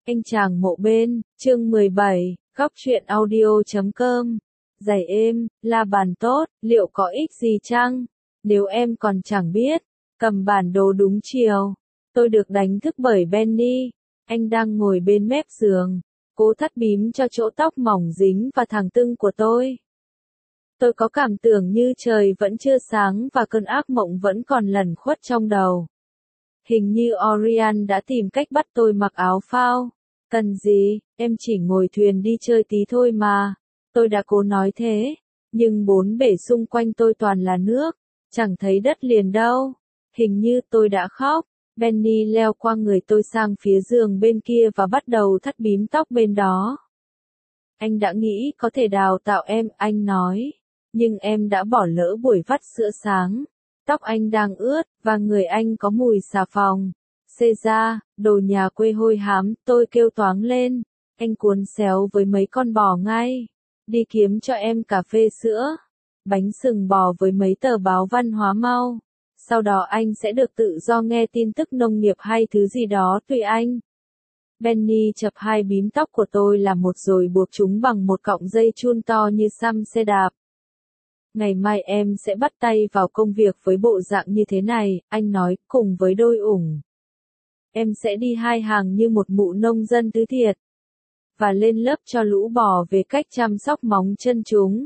Anh chàng mộ bên, chương 17, góc truyện audio.com. Giày êm, la bàn tốt, liệu có ích gì chăng? Nếu em còn chẳng biết, cầm bản đồ đúng chiều. Tôi được đánh thức bởi Benny. Anh đang ngồi bên mép giường, cố thắt bím cho chỗ tóc mỏng dính và thẳng tưng của tôi. Tôi có cảm tưởng như trời vẫn chưa sáng và cơn ác mộng vẫn còn lẩn khuất trong đầu. Hình như Orion đã tìm cách bắt tôi mặc áo phao. Cần gì, em chỉ ngồi thuyền đi chơi tí thôi mà. Tôi đã cố nói thế, nhưng bốn bể xung quanh tôi toàn là nước, chẳng thấy đất liền đâu. Hình như tôi đã khóc. Benny leo qua người tôi sang phía giường bên kia và bắt đầu thắt bím tóc bên đó. Anh đã nghĩ có thể đào tạo em, anh nói. Nhưng em đã bỏ lỡ buổi vắt sữa sáng. Tóc anh đang ướt, và người anh có mùi xà phòng. Xê ra, đồ nhà quê hôi hám, tôi kêu toáng lên. Anh cuốn xéo với mấy con bò ngay. Đi kiếm cho em cà phê sữa, bánh sừng bò với mấy tờ báo văn hóa mau. Sau đó anh sẽ được tự do nghe tin tức nông nghiệp hay thứ gì đó tùy anh. Benny chập hai bím tóc của tôi làm một rồi buộc chúng bằng một cọng dây chun to như xăm xe đạp. Ngày mai em sẽ bắt tay vào công việc với bộ dạng như thế này, anh nói, cùng với đôi ủng. Em sẽ đi hai hàng như một mụ nông dân tứ thiệt. Và lên lớp cho lũ bò về cách chăm sóc móng chân chúng.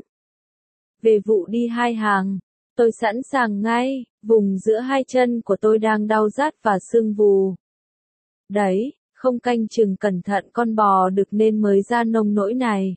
Về vụ đi hai hàng, tôi sẵn sàng ngay, vùng giữa hai chân của tôi đang đau rát và sưng vù. Đấy, không canh chừng cẩn thận con bò đực nên mới ra nông nỗi này.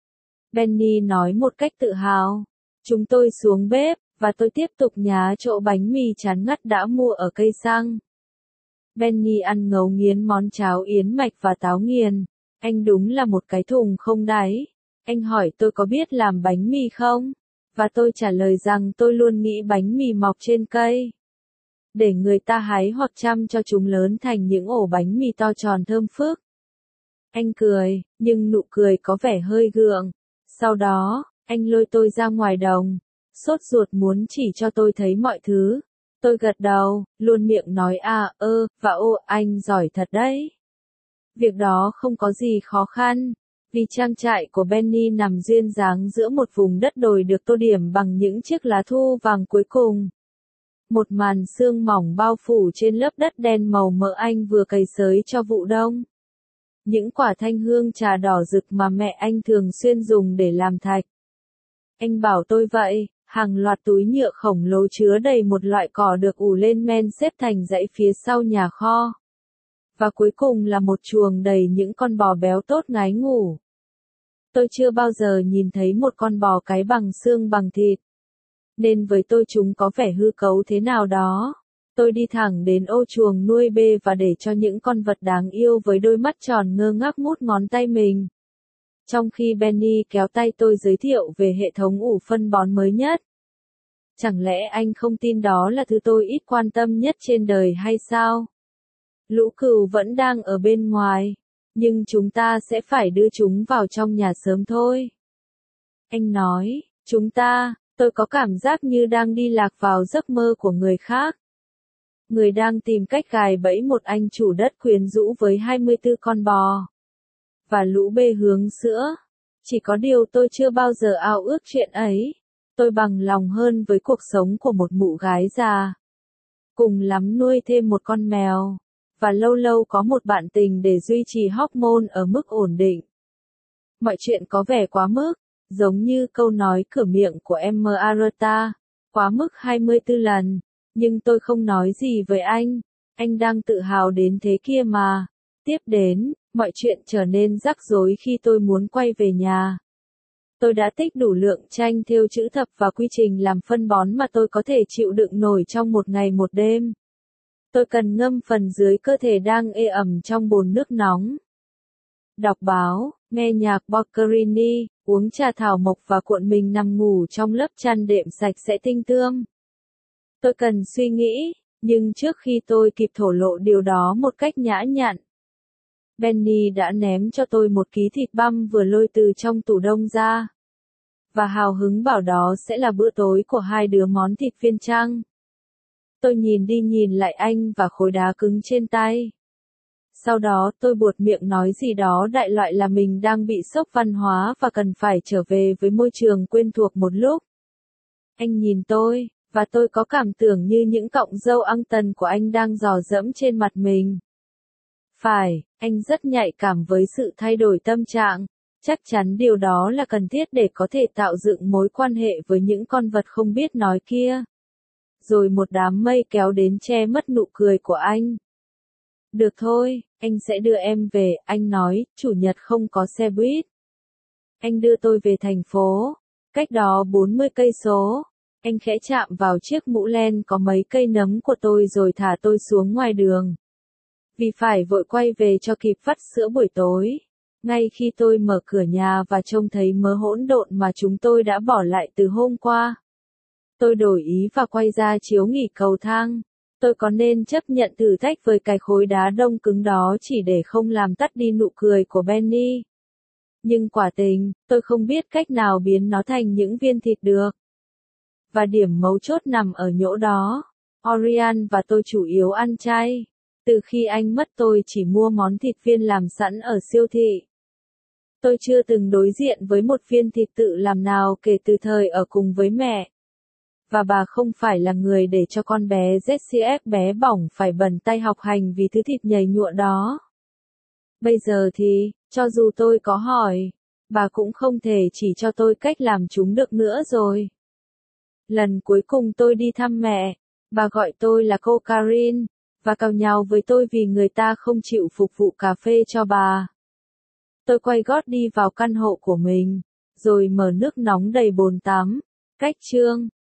Benny nói một cách tự hào. Chúng tôi xuống bếp, và tôi tiếp tục nhá chỗ bánh mì chán ngắt đã mua ở cây xăng. Benny ăn ngấu nghiến món cháo yến mạch và táo nghiền. Anh đúng là một cái thùng không đáy. Anh hỏi tôi có biết làm bánh mì không? Và tôi trả lời rằng tôi luôn nghĩ bánh mì mọc trên cây. Để người ta hái hoặc chăm cho chúng lớn thành những ổ bánh mì to tròn thơm phức. Anh cười, nhưng nụ cười có vẻ hơi gượng. Sau đó, anh lôi tôi ra ngoài đồng, sốt ruột muốn chỉ cho tôi thấy mọi thứ. Tôi gật đầu, luôn miệng nói và ô, anh giỏi thật đấy. Việc đó không có gì khó khăn, vì trang trại của Benny nằm duyên dáng giữa một vùng đất đồi được tô điểm bằng những chiếc lá thu vàng cuối cùng. Một màn sương mỏng bao phủ trên lớp đất đen màu mỡ anh vừa cày xới cho vụ đông. Những quả thanh hương trà đỏ rực mà mẹ anh thường xuyên dùng để làm thạch. Anh bảo tôi vậy, hàng loạt túi nhựa khổng lồ chứa đầy một loại cỏ được ủ lên men xếp thành dãy phía sau nhà kho. Và cuối cùng là một chuồng đầy những con bò béo tốt ngái ngủ. Tôi chưa bao giờ nhìn thấy một con bò cái bằng xương bằng thịt. Nên với tôi chúng có vẻ hư cấu thế nào đó. Tôi đi thẳng đến ô chuồng nuôi bê và để cho những con vật đáng yêu với đôi mắt tròn ngơ ngác mút ngón tay mình. Trong khi Benny kéo tay tôi giới thiệu về hệ thống ủ phân bón mới nhất. Chẳng lẽ anh không tin đó là thứ tôi ít quan tâm nhất trên đời hay sao? Lũ cừu vẫn đang ở bên ngoài, nhưng chúng ta sẽ phải đưa chúng vào trong nhà sớm thôi. Anh nói, tôi có cảm giác như đang đi lạc vào giấc mơ của người khác. Người đang tìm cách gài bẫy một anh chủ đất quyến rũ với 24 con bò. Và lũ bê hướng sữa. Chỉ có điều tôi chưa bao giờ ao ước chuyện ấy. Tôi bằng lòng hơn với cuộc sống của một mụ gái già. Cùng lắm nuôi thêm một con mèo. Và lâu lâu có một bạn tình để duy trì hormone ở mức ổn định. Mọi chuyện có vẻ quá mức, giống như câu nói cửa miệng của Martha, quá mức 24 lần, nhưng tôi không nói gì với anh đang tự hào đến thế kia mà. Tiếp đến, mọi chuyện trở nên rắc rối khi tôi muốn quay về nhà. Tôi đã tích đủ lượng tranh thêu chữ thập và quy trình làm phân bón mà tôi có thể chịu đựng nổi trong một ngày một đêm. Tôi cần ngâm phần dưới cơ thể đang ê ẩm trong bồn nước nóng. Đọc báo, nghe nhạc Boccherini, uống trà thảo mộc và cuộn mình nằm ngủ trong lớp chăn đệm sạch sẽ tinh tươm. Tôi cần suy nghĩ, nhưng trước khi tôi kịp thổ lộ điều đó một cách nhã nhặn, Benny đã ném cho tôi một ký thịt băm vừa lôi từ trong tủ đông ra. Và hào hứng bảo đó sẽ là bữa tối của hai đứa món thịt viên chăng. Tôi nhìn đi nhìn lại anh và khối đá cứng trên tay. Sau đó tôi buột miệng nói gì đó đại loại là mình đang bị sốc văn hóa và cần phải trở về với môi trường quen thuộc một lúc. Anh nhìn tôi, và tôi có cảm tưởng như những cọng râu ăng tần của anh đang dò dẫm trên mặt mình. Phải, anh rất nhạy cảm với sự thay đổi tâm trạng. Chắc chắn điều đó là cần thiết để có thể tạo dựng mối quan hệ với những con vật không biết nói kia. Rồi một đám mây kéo đến che mất nụ cười của anh. Được thôi, anh sẽ đưa em về, anh nói, chủ nhật không có xe buýt. Anh đưa tôi về thành phố, cách đó 40 cây số. Anh khẽ chạm vào chiếc mũ len có mấy cây nấm của tôi rồi thả tôi xuống ngoài đường. Vì phải vội quay về cho kịp vắt sữa buổi tối. Ngay khi tôi mở cửa nhà và trông thấy mớ hỗn độn mà chúng tôi đã bỏ lại từ hôm qua. Tôi đổi ý và quay ra chiếu nghỉ cầu thang. Tôi có nên chấp nhận thử thách với cái khối đá đông cứng đó chỉ để không làm tắt đi nụ cười của Benny. Nhưng quả tình, tôi không biết cách nào biến nó thành những viên thịt được. Và điểm mấu chốt nằm ở chỗ đó. Orion và tôi chủ yếu ăn chay. Từ khi anh mất tôi chỉ mua món thịt viên làm sẵn ở siêu thị. Tôi chưa từng đối diện với một viên thịt tự làm nào kể từ thời ở cùng với mẹ. Và bà không phải là người để cho con bé ZCF bé bỏng phải bẩn tay học hành vì thứ thịt nhầy nhụa đó. Bây giờ thì, cho dù tôi có hỏi, bà cũng không thể chỉ cho tôi cách làm chúng được nữa rồi. Lần cuối cùng tôi đi thăm mẹ, bà gọi tôi là cô Karin, và càu nhàu với tôi vì người ta không chịu phục vụ cà phê cho bà. Tôi quay gót đi vào căn hộ của mình, rồi mở nước nóng đầy bồn tắm. Cách chương